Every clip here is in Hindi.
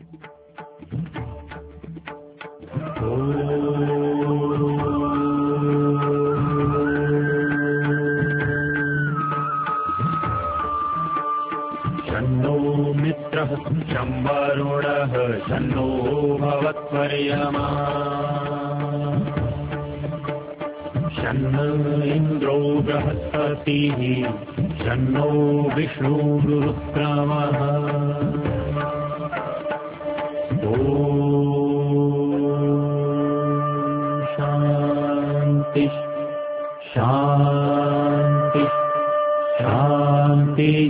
शन्नो मित्रः शं वरुणः शन्नो भवत्वर्यमा शन्न इन्द्रो बृहस्पतिः शन्नो विष्णुरुक्रमः शांति शांति शांति।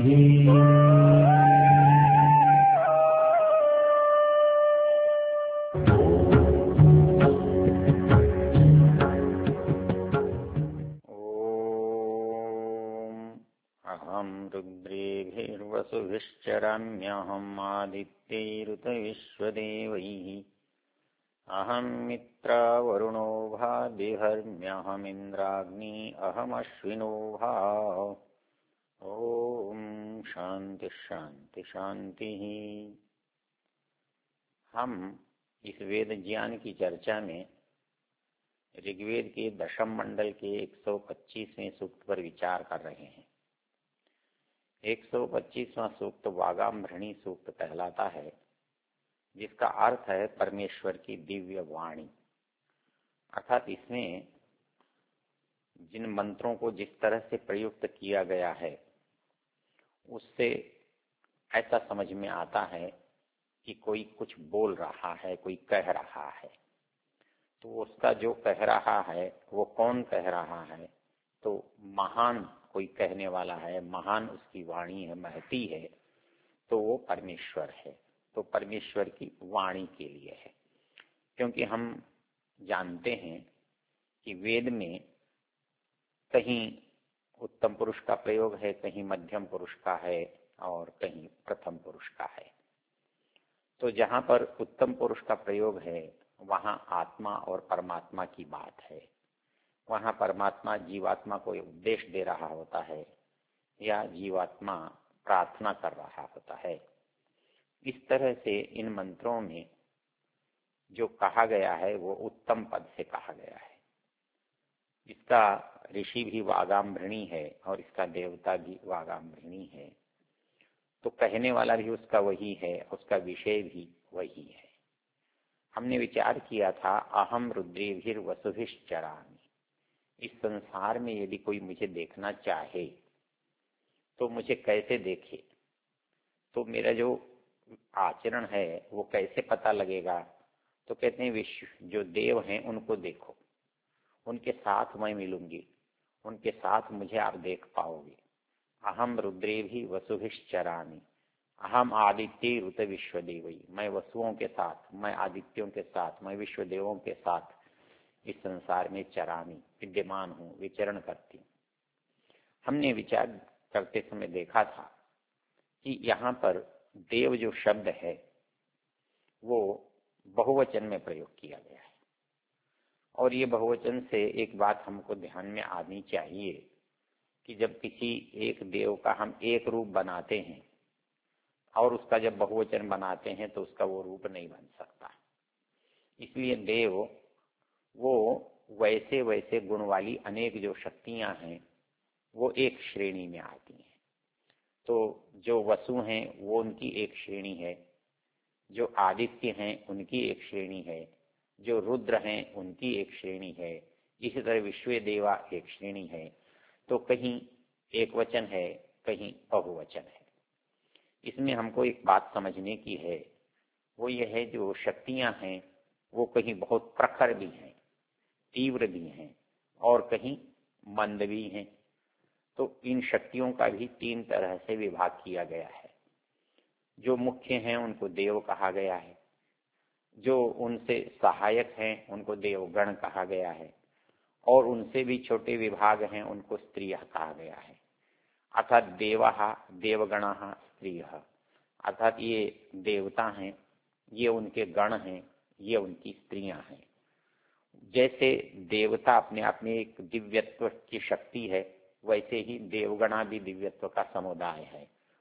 अहं रुद्रेभिर्वसुभिश्चराम्यहम् आदित्यैरुतविश्वदेवैः अहं मित्रा वरुणो भादिहर्म्यहमिन्द्राग्नी अहमश्विनो भा। ओम शांति शांति शांति। हम इस वेद ज्ञान की चर्चा में ऋग्वेद के दशम मंडल के 125वें सूक्त पर विचार कर रहे हैं। 125वां सूक्त वागाम्भृणी सूक्त कहलाता है, जिसका अर्थ है परमेश्वर की दिव्य वाणी। अर्थात इसमें जिन मंत्रों को जिस तरह से प्रयुक्त किया गया है, उससे ऐसा समझ में आता है कि कोई कुछ बोल रहा है, कोई कह रहा है। तो उसका जो कह रहा है वो कौन कह रहा है? तो महान कोई कहने वाला है, महान उसकी वाणी है, महती है, तो वो परमेश्वर है। तो परमेश्वर की वाणी के लिए है, क्योंकि हम जानते हैं कि वेद में कहीं उत्तम पुरुष का प्रयोग है, कहीं मध्यम पुरुष का है और कहीं प्रथम पुरुष का है। तो जहाँ पर उत्तम पुरुष का प्रयोग है वहाँ आत्मा और परमात्मा की बात है। वहाँ परमात्मा जीवात्मा को उपदेश दे रहा होता है या जीवात्मा प्रार्थना कर रहा होता है। इस तरह से इन मंत्रों में जो कहा गया है वो उत्तम पद से कहा गया है। इसका ऋषि भी वागाम्भृणी है और इसका देवता भी वागाम्भृणी है। तो कहने वाला भी उसका वही है, उसका विषय भी वही है। हमने विचार किया था अहम रुद्रेभिर्वसुभिश्चरामि। इस संसार में यदि कोई मुझे देखना चाहे तो मुझे कैसे देखे? तो मेरा जो आचरण है वो कैसे पता लगेगा? तो कहते हैं विश्व जो देव हैं उनको देखो, उनके साथ मैं मिलूंगी, उनके साथ मुझे आप देख पाओगे। अहम रुद्रेभि वसुभिश्चरामि अहम आदित्य ऋत विश्वदेवई। मैं वसुओं के साथ, मैं आदित्यों के साथ, मैं विश्वदेवों के साथ इस संसार में चरामी विद्यमान हूँ, विचरण करती हूँ। हमने विचार करते समय देखा था कि यहाँ पर देव जो शब्द है वो बहुवचन में प्रयोग किया गया है। और ये बहुवचन से एक बात हमको ध्यान में आनी चाहिए कि जब किसी एक देव का हम एक रूप बनाते हैं और उसका जब बहुवचन बनाते हैं तो उसका वो रूप नहीं बन सकता। इसलिए देव वो वैसे वैसे गुण वाली अनेक जो शक्तियां हैं वो एक श्रेणी में आती हैं। तो जो वसु हैं वो उनकी एक श्रेणी है, जो आदित्य हैं उनकी एक श्रेणी है, जो रुद्र हैं उनकी एक श्रेणी है, इसी तरह विश्व देवा एक श्रेणी है। तो कहीं एक वचन है, कहीं बहुवचन है। इसमें हमको एक बात समझने की है, वो ये है जो शक्तियां हैं वो कहीं बहुत प्रखर भी हैं, तीव्र भी हैं और कहीं मंद भी हैं। तो इन शक्तियों का भी तीन तरह से विभाग किया गया है। जो मुख्य हैं उनको देव कहा गया है, जो उनसे सहायक हैं उनको देवगण कहा गया है, और उनसे भी छोटे विभाग हैं उनको स्त्रियः कहा गया है। अर्थात देवाः देवगणाः स्त्रियः, अर्थात ये देवता हैं, ये उनके गण हैं, ये उनकी स्त्रियां हैं। जैसे देवता अपने आप में एक दिव्यत्व की शक्ति है, वैसे ही देवगणा भी दिव्यत्व का समुदाय है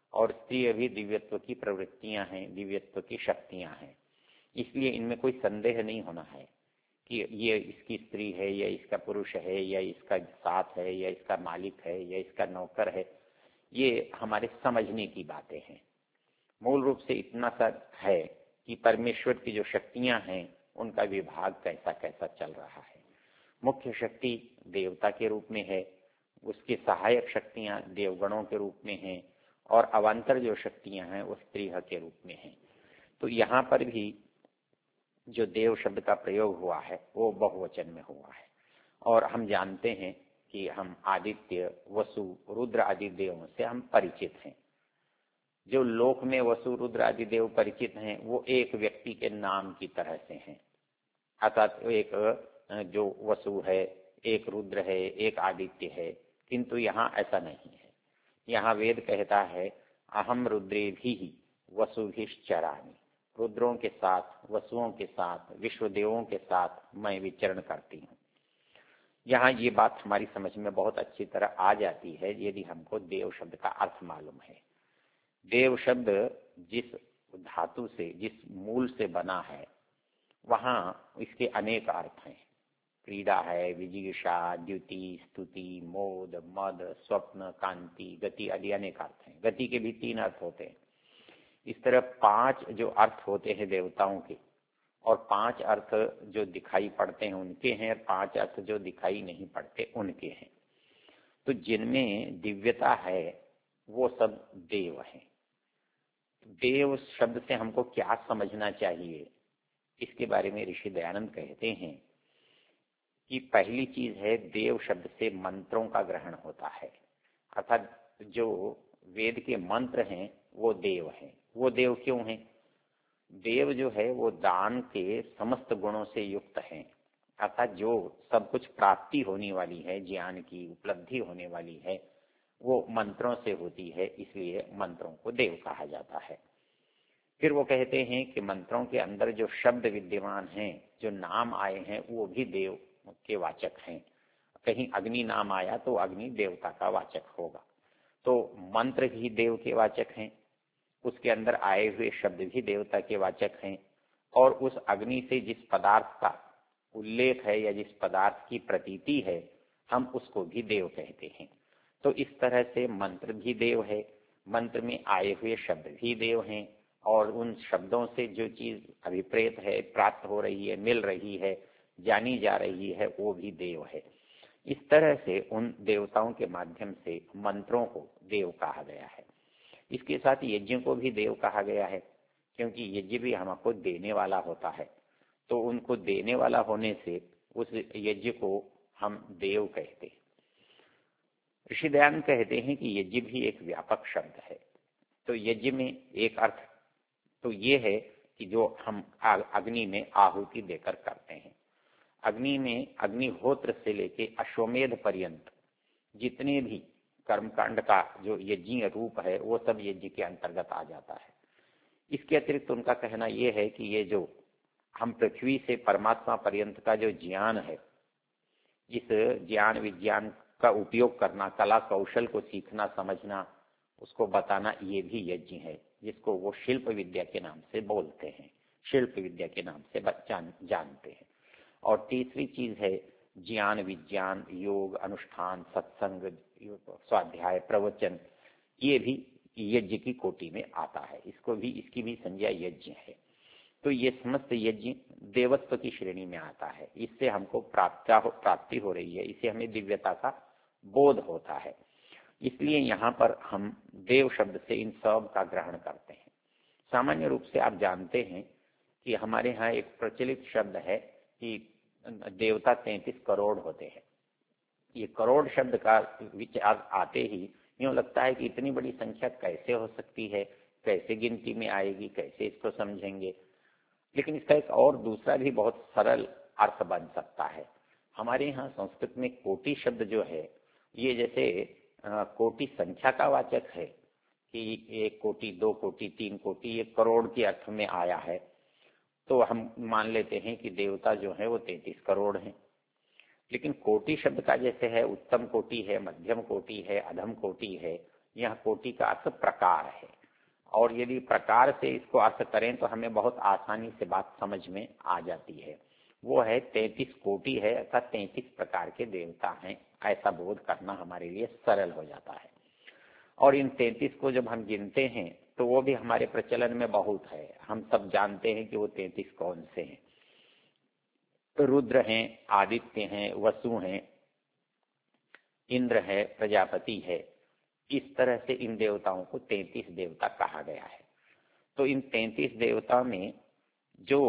और स्त्री भी दिव्यत्व की प्रवृत्तियां हैं, दिव्यत्व की शक्तियां हैं। इसलिए इनमें कोई संदेह नहीं होना है कि ये इसकी स्त्री है या इसका पुरुष है या इसका साथ है या इसका मालिक है या इसका नौकर है। ये हमारे समझने की बातें हैं। मूल रूप से इतना सा है कि परमेश्वर की जो शक्तियां हैं उनका विभाग कैसा कैसा चल रहा है। मुख्य शक्ति देवता के रूप में है, उसकी सहायक शक्तियां देवगणों के रूप में हैं, और अवान्तर जो शक्तियां हैं वो स्त्री के रूप में हैं। तो यहाँ पर भी जो देव शब्द का प्रयोग हुआ है वो बहुवचन में हुआ है। और हम जानते हैं कि हम आदित्य, वसु, रुद्र आदि देवों से हम परिचित हैं। जो लोक में वसु, रुद्र आदि देव परिचित हैं वो एक व्यक्ति के नाम की तरह से हैं। अर्थात एक जो वसु है, एक रुद्र है, एक आदित्य है, किंतु यहाँ ऐसा नहीं है। यहाँ वेद कहता है अहम रुद्रे भी वसुभिश्चरामि, रुद्रों के साथ, वसुओं के साथ, विश्वदेवों के साथ मैं विचरण करती हूँ। यहाँ ये बात हमारी समझ में बहुत अच्छी तरह आ जाती है यदि हमको देव शब्द का अर्थ मालूम है। देव शब्द जिस धातु से, जिस मूल से बना है, वहाँ इसके अनेक अर्थ हैं। क्रीड़ा है, विजिगिषा, द्युति, स्तुति, मोद, मद, स्वप्न, कांति, गति आदि अनेक अर्थ हैं। गति के भी 3 अर्थ होते हैं। इस तरह 5 जो अर्थ होते हैं देवताओं के, और 5 अर्थ जो दिखाई पड़ते हैं उनके हैं, और 5 अर्थ जो दिखाई नहीं पड़ते उनके हैं। तो जिनमें दिव्यता है वो सब देव हैं। देव शब्द से हमको क्या समझना चाहिए, इसके बारे में ऋषि दयानंद कहते हैं कि पहली चीज है देव शब्द से मंत्रों का ग्रहण होता है। अर्थात जो वेद के मंत्र हैं वो देव हैं। वो देव क्यों हैं? देव जो है वो दान के समस्त गुणों से युक्त हैं। अर्थात जो सब कुछ प्राप्ति होने वाली है, ज्ञान की उपलब्धि होने वाली है, वो मंत्रों से होती है, इसलिए मंत्रों को देव कहा जाता है। फिर वो कहते हैं कि मंत्रों के अंदर जो शब्द विद्यमान हैं, जो नाम आए हैं, वो भी देव के वाचक हैं। कहीं अग्नि नाम आया तो अग्नि देवता का वाचक होगा। तो मंत्र भी देव के वाचक हैं, उसके अंदर आए हुए शब्द भी देवता के वाचक हैं, और उस अग्नि से जिस पदार्थ का उल्लेख है या जिस पदार्थ की प्रतीति है, हम उसको भी देव कहते हैं। तो इस तरह से मंत्र भी देव है, मंत्र में आए हुए शब्द भी देव हैं, और उन शब्दों से जो चीज अभिप्रेत है, प्राप्त हो रही है, मिल रही है, जानी जा रही है, वो भी देव है। इस तरह से उन देवताओं के माध्यम से मंत्रों को देव कहा गया है। इसके साथ यज्ञ को भी देव कहा गया है, क्योंकि यज्ञ भी हमको देने वाला होता है। तो उनको देने वाला होने से उस यज्ञ को हम देव कहते हैं। ऋषि दयानंद कहते हैं कि यज्ञ भी एक व्यापक शब्द है। तो यज्ञ में एक अर्थ तो ये है कि जो हम अग्नि में आहुति देकर करते हैं। अग्नि में अग्निहोत्र से लेके अश्वमेध पर्यंत जितने भी कर्मकांड का जो यज्ञीय रूप है वो सब यज्ञ के अंतर्गत आ जाता है। इसके अतिरिक्त उनका कहना यह है कि ये जो हम पृथ्वी से परमात्मा पर्यंत का जो ज्ञान है, इस ज्ञान विज्ञान का उपयोग करना, कला कौशल को सीखना, समझना, उसको बताना, ये भी यज्ञ है, जिसको वो शिल्प विद्या के नाम से बोलते हैं, शिल्प विद्या के नाम से जानते हैं। और तीसरी चीज है ज्ञान विज्ञान, योग, अनुष्ठान, सत्संग, स्वाध्याय, प्रवचन, ये भी यज्ञ की कोटि में आता है। इसकी भी संज्ञा यज्ञ है। तो ये समस्त यज्ञ देवत्व की श्रेणी में आता है। इससे हमको प्राप्ति हो रही है, इससे हमें दिव्यता का बोध होता है। इसलिए यहाँ पर हम देव शब्द से इन सब का ग्रहण करते हैं। सामान्य रूप से आप जानते हैं कि हमारे यहाँ एक प्रचलित शब्द है कि देवता 33 करोड़ होते हैं। ये करोड़ शब्द का विचार आते ही यूँ लगता है कि इतनी बड़ी संख्या कैसे हो सकती है, कैसे गिनती में आएगी, कैसे इसको समझेंगे। लेकिन इसका एक और दूसरा भी बहुत सरल अर्थ बन सकता है। हमारे यहाँ संस्कृत में कोटि शब्द जो है, ये जैसे कोटि संख्या का वाचक है कि 1 कोटि, 2 कोटि, 3 कोटि, ये करोड़ के अर्थ में आया है। तो हम मान लेते हैं कि देवता जो है वो 33 करोड़ हैं। लेकिन कोटि शब्द का जैसे है उत्तम कोटि है, मध्यम कोटि है, अधम कोटि है, यह कोटि का अर्थ प्रकार है, और यदि प्रकार से इसको अर्थ करें तो हमें बहुत आसानी से बात समझ में आ जाती है। वो है 33 कोटि है, अर्थात 33 प्रकार के देवता हैं, ऐसा बोध करना हमारे लिए सरल हो जाता है। और इन 33 को जब हम गिनते हैं तो वो भी हमारे प्रचलन में बहुत है, हम सब जानते हैं कि वो 33 कौन से हैं। तो रुद्र हैं, आदित्य हैं, वसु हैं, इंद्र है, प्रजापति है। इस तरह से इन देवताओं को 33 देवता कहा गया है। तो इन 33 देवताओं में जो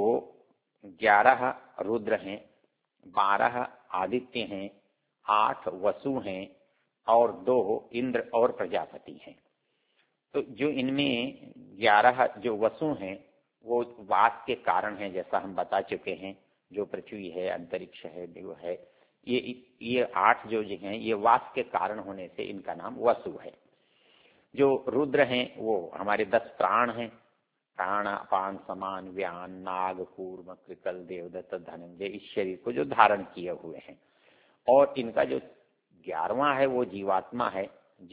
11 रुद्र हैं, 12 आदित्य हैं, 8 वसु हैं और 2 इंद्र और प्रजापति हैं। तो जो इनमें 11 जो वसु हैं वो वास के कारण हैं, जैसा हम बता चुके हैं। जो पृथ्वी है, अंतरिक्ष है, देव है, ये 8 जो हैं ये वास के कारण होने से इनका नाम वसु है। जो रुद्र हैं वो हमारे 10 प्राण हैं, प्राण अपान समान व्यान नाग कूर्म कृकल देवदत्त धनंजय, इस शरीर को जो धारण किए हुए हैं। और इनका जो 11वां है वो जीवात्मा है,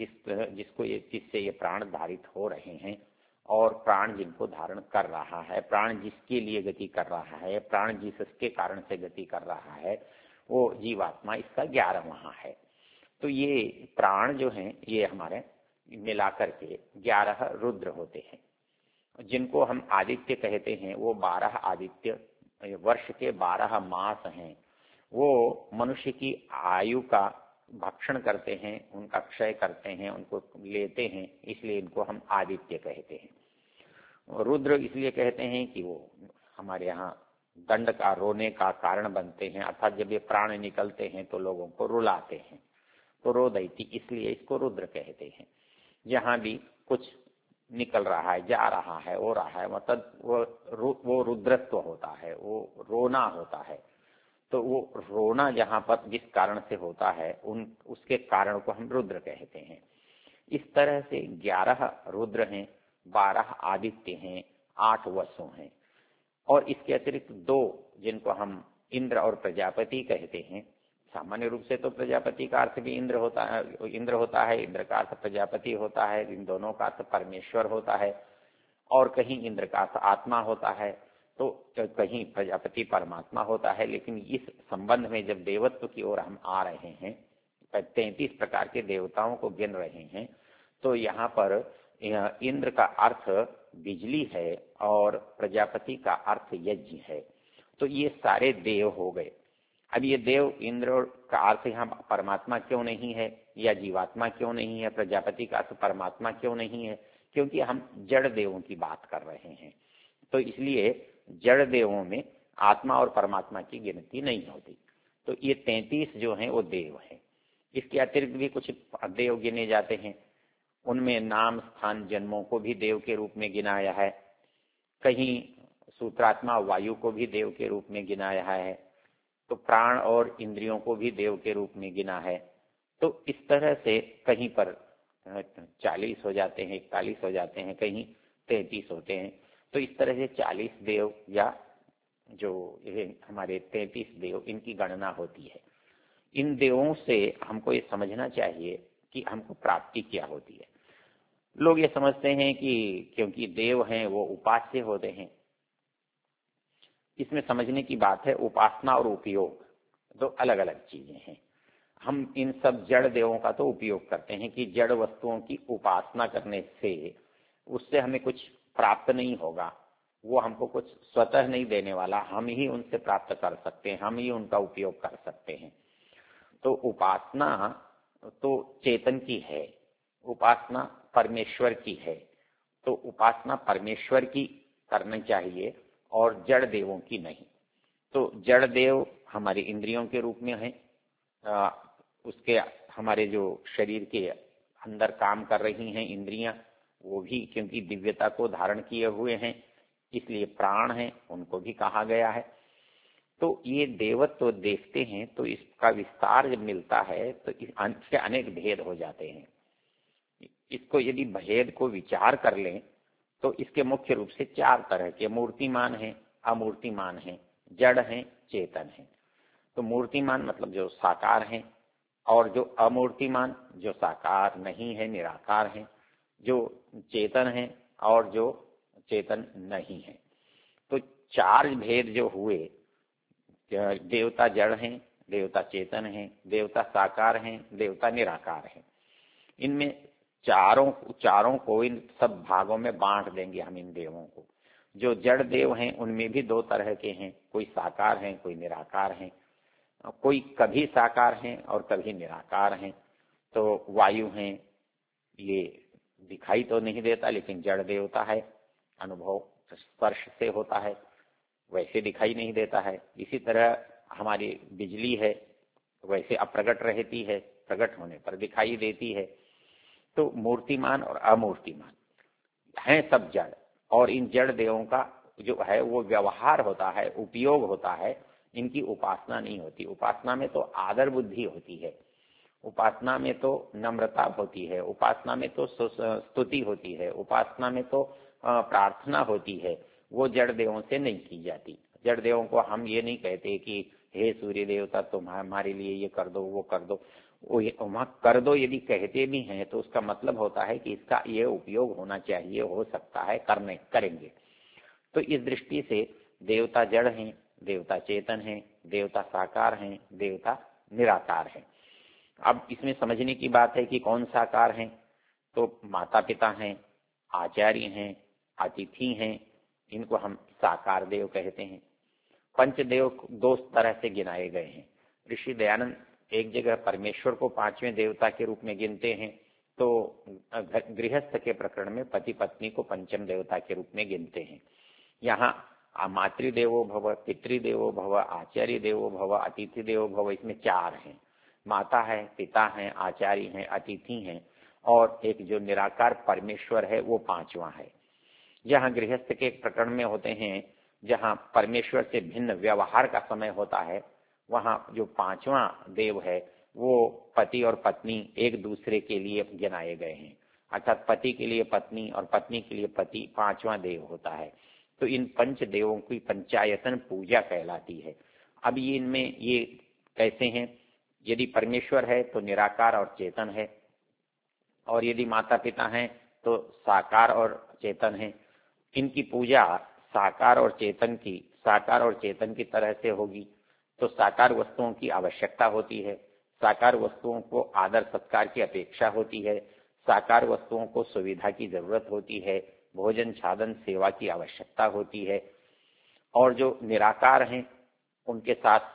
जिससे ये प्राण धारित हो रहे हैं, और प्राण जिनको धारण कर रहा है, प्राण जिसके लिए गति कर रहा है, प्राण जिसके कारण से गति कर रहा है, वो जीवात्मा इसका 11वां है। तो ये प्राण जो हैं ये हमारे मिलाकर के 11 रुद्र होते हैं। जिनको हम आदित्य कहते हैं वो 12 आदित्य वर्ष के 12 मास हैं। वो मनुष्य की आयु का भक्षण करते हैं, उनका क्षय करते हैं, उनको लेते हैं, इसलिए इनको हम आदित्य कहते हैं। रुद्र इसलिए कहते हैं कि वो हमारे यहाँ दंड का, रोने का कारण बनते हैं, अर्थात जब ये प्राण निकलते हैं तो लोगों को रुलाते हैं, तो रोदैती, इसलिए इसको रुद्र कहते हैं। जहाँ भी कुछ निकल रहा है, जा रहा है, हो रहा है, मतलब वो रुद्रत्व होता है, वो रोना होता है। तो वो रोना जहाँ पर जिस कारण से होता है उसके कारण को हम रुद्र कहते हैं। इस तरह से 11 रुद्र हैं, 12 आदित्य हैं, 8 वसु हैं, और इसके अतिरिक्त 2 जिनको हम इंद्र और प्रजापति कहते हैं। सामान्य रूप से तो प्रजापति का अर्थ भी इंद्र होता है, इंद्र का अर्थ प्रजापति होता है, इन दोनों का अर्थ परमेश्वर होता है, और कहीं इंद्र का अर्थ आत्मा होता है तो कहीं प्रजापति परमात्मा होता है। लेकिन इस संबंध में जब देवत्व की ओर हम आ रहे हैं, 33 प्रकार के देवताओं को गिन रहे हैं, तो यहाँ पर इंद्र का अर्थ बिजली है और प्रजापति का अर्थ यज्ञ है। तो ये सारे देव हो गए। अब ये देव इंद्र का अर्थ यहाँ परमात्मा क्यों नहीं है, या जीवात्मा क्यों नहीं है, प्रजापति का अर्थ परमात्मा क्यों नहीं है? क्योंकि हम जड़ देवों की बात कर रहे हैं, तो इसलिए जड़ देवों में आत्मा और परमात्मा की गिनती नहीं होती। तो ये 33 जो हैं वो देव हैं। इसके अतिरिक्त भी कुछ देव गिने जाते हैं, उनमें नाम स्थान जन्मों को भी देव के रूप में गिनाया है, कहीं सूत्रात्मा वायु को भी देव के रूप में गिनाया है, तो प्राण और इंद्रियों को भी देव के रूप में गिना है। तो इस तरह से कहीं पर 40 हो जाते हैं, 41 हो जाते हैं, कहीं 33 होते हैं। तो इस तरह से 40 देव या जो हमारे 33 देव, इनकी गणना होती है। इन देवों से हमको ये समझना चाहिए कि हमको प्राप्ति क्या होती है। लोग ये समझते हैं कि क्योंकि देव हैं वो उपास्य होते हैं। इसमें समझने की बात है, उपासना और उपयोग दो अलग अलग चीजें हैं। हम इन सब जड़ देवों का तो उपयोग करते हैं कि जड़ वस्तुओं की उपासना करने से उससे हमें कुछ प्राप्त नहीं होगा, वो हमको कुछ स्वतः नहीं देने वाला, हम ही उनसे प्राप्त कर सकते हैं, हम ही उनका उपयोग कर सकते हैं। तो उपासना तो चेतन की है, उपासना परमेश्वर की है। तो उपासना परमेश्वर की करनी चाहिए और जड़ देवों की नहीं। तो जड़ देव हमारे इंद्रियों के रूप में है, उसके हमारे जो शरीर के अंदर काम कर रही हैं इंद्रियां, वो भी क्योंकि दिव्यता को धारण किए हुए हैं इसलिए प्राण हैं, उनको भी कहा गया है। तो ये देवत्व देखते हैं तो इसका विस्तार जब मिलता है तो इसके अनेक भेद हो जाते हैं। इसको यदि भेद को विचार कर लें तो इसके मुख्य रूप से 4 तरह के मूर्तिमान हैं, अमूर्तिमान हैं, जड़ हैं, चेतन हैं। तो मूर्तिमान मतलब जो साकार हैं, और जो अमूर्तिमान, जो साकार नहीं है, निराकार है, जो चेतन है और जो चेतन नहीं है। तो चार भेद जो हुए, देवता जड़ हैं, देवता चेतन हैं, देवता साकार हैं, देवता निराकार हैं। इनमें चारों को इन सब भागों में बांट देंगे हम इन देवों को। जो जड़ देव हैं उनमें भी दो तरह के हैं, कोई साकार हैं, कोई निराकार हैं, कोई कभी साकार हैं और कभी निराकार हैं। तो वायु हैं, ये दिखाई तो नहीं देता लेकिन जड़ देवता है, अनुभव स्पर्श से होता है, वैसे दिखाई नहीं देता है। इसी तरह हमारी बिजली है, वैसे अप्रगट रहती है, प्रकट होने पर दिखाई देती है। तो मूर्तिमान और अमूर्तिमान हैं सब जड़, और इन जड़ देवों का जो है वो व्यवहार होता है, उपयोग होता है, इनकी उपासना नहीं होती। उपासना में तो आदर बुद्धि होती है, उपासना में तो नम्रता होती है, उपासना में तो स्तुति होती है, उपासना में तो प्रार्थना होती है। वो जड़ देवों से नहीं की जाती। जड़ देवों को हम ये नहीं कहते कि हे सूर्य देवता तुम हमारे लिए ये कर दो, वो कर दो। वहां कर दो यदि कहते भी हैं तो उसका मतलब होता है कि इसका ये उपयोग होना चाहिए, हो सकता है, करेंगे। तो इस दृष्टि से देवता जड़ हैं, देवता चेतन हैं, देवता साकार हैं, देवता निराकार हैं। अब इसमें समझने की बात है कि कौन साकार हैं। तो माता पिता हैं, आचार्य हैं, अतिथि हैं, इनको हम साकार देव कहते हैं। पंचदेव दो तरह से गिनाए गए हैं। ऋषि दयानंद एक जगह परमेश्वर को पांचवें देवता के रूप में गिनते हैं, तो गृहस्थ के प्रकरण में पति पत्नी को पंचम देवता के रूप में गिनते हैं। यहाँ मातृदेवो भव, पितृदेवो भव, आचार्य देवो भव, अतिथि देवो भव, इसमें चार हैं। माता है, पिता है, आचार्य हैं, अतिथि हैं, और एक जो निराकार परमेश्वर है वो पांचवा है। यहाँ गृहस्थ के प्रकरण में होते हैं, जहाँ परमेश्वर से भिन्न व्यवहार का समय होता है, वहाँ जो पांचवा देव है वो पति और पत्नी एक दूसरे के लिए गिनाए गए हैं। अर्थात पति के लिए पत्नी और पत्नी के लिए पति पांचवा देव होता है। तो इन पंच देवों की पंचायतन पूजा कहलाती है। अब ये इनमें ये कैसे हैं? यदि परमेश्वर है तो निराकार और चेतन है, और यदि माता पिता हैं तो साकार और चेतन है। इनकी पूजा साकार और चेतन की तरह से होगी। तो साकार वस्तुओं की आवश्यकता होती है, साकार वस्तुओं को आदर सत्कार की अपेक्षा होती है, साकार वस्तुओं को सुविधा की जरूरत होती है, भोजन छादन सेवा की आवश्यकता होती है। और जो निराकार हैं उनके साथ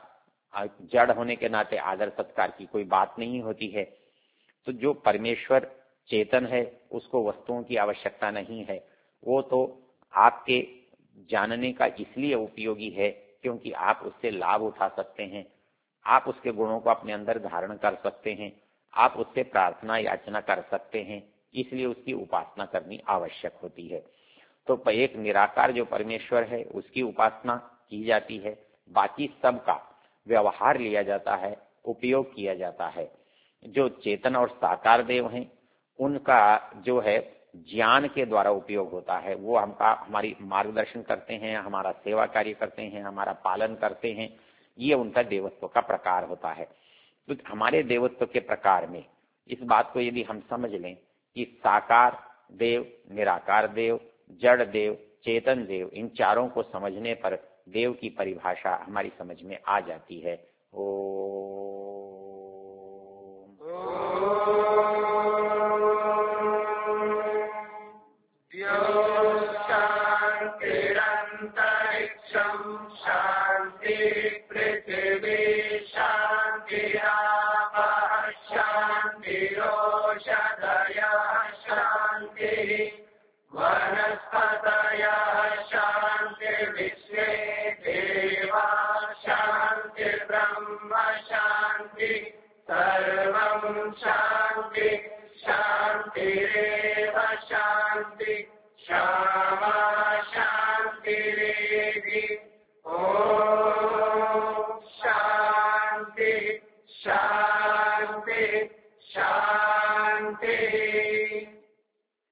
जड़ होने के नाते आदर सत्कार की कोई बात नहीं होती है। तो जो परमेश्वर चेतन है उसको वस्तुओं की आवश्यकता नहीं है, वो तो आपके जानने का इसलिए उपयोगी है क्योंकि आप उससे लाभ उठा सकते हैं, आप उसके गुणों को अपने अंदर धारण कर सकते हैं, आप उससे प्रार्थना याचना कर सकते हैं, इसलिए उसकी उपासना करनी आवश्यक होती है। तो एक निराकार जो परमेश्वर है उसकी उपासना की जाती है, बाकी सबका व्यवहार लिया जाता है, उपयोग किया जाता है। जो चेतन और साकार देव हैं उनका जो है ज्ञान के द्वारा उपयोग होता है। वो हमारी मार्गदर्शन करते हैं, हमारा सेवा कार्य करते हैं, हमारा पालन करते हैं, ये उनका देवत्व का प्रकार होता है। तो हमारे देवत्व के प्रकार में इस बात को यदि हम समझ लें कि साकार देव, निराकार देव, जड़ देव, चेतन देव, इन चारों को समझने पर देव की परिभाषा हमारी समझ में आ जाती है। शांति शांति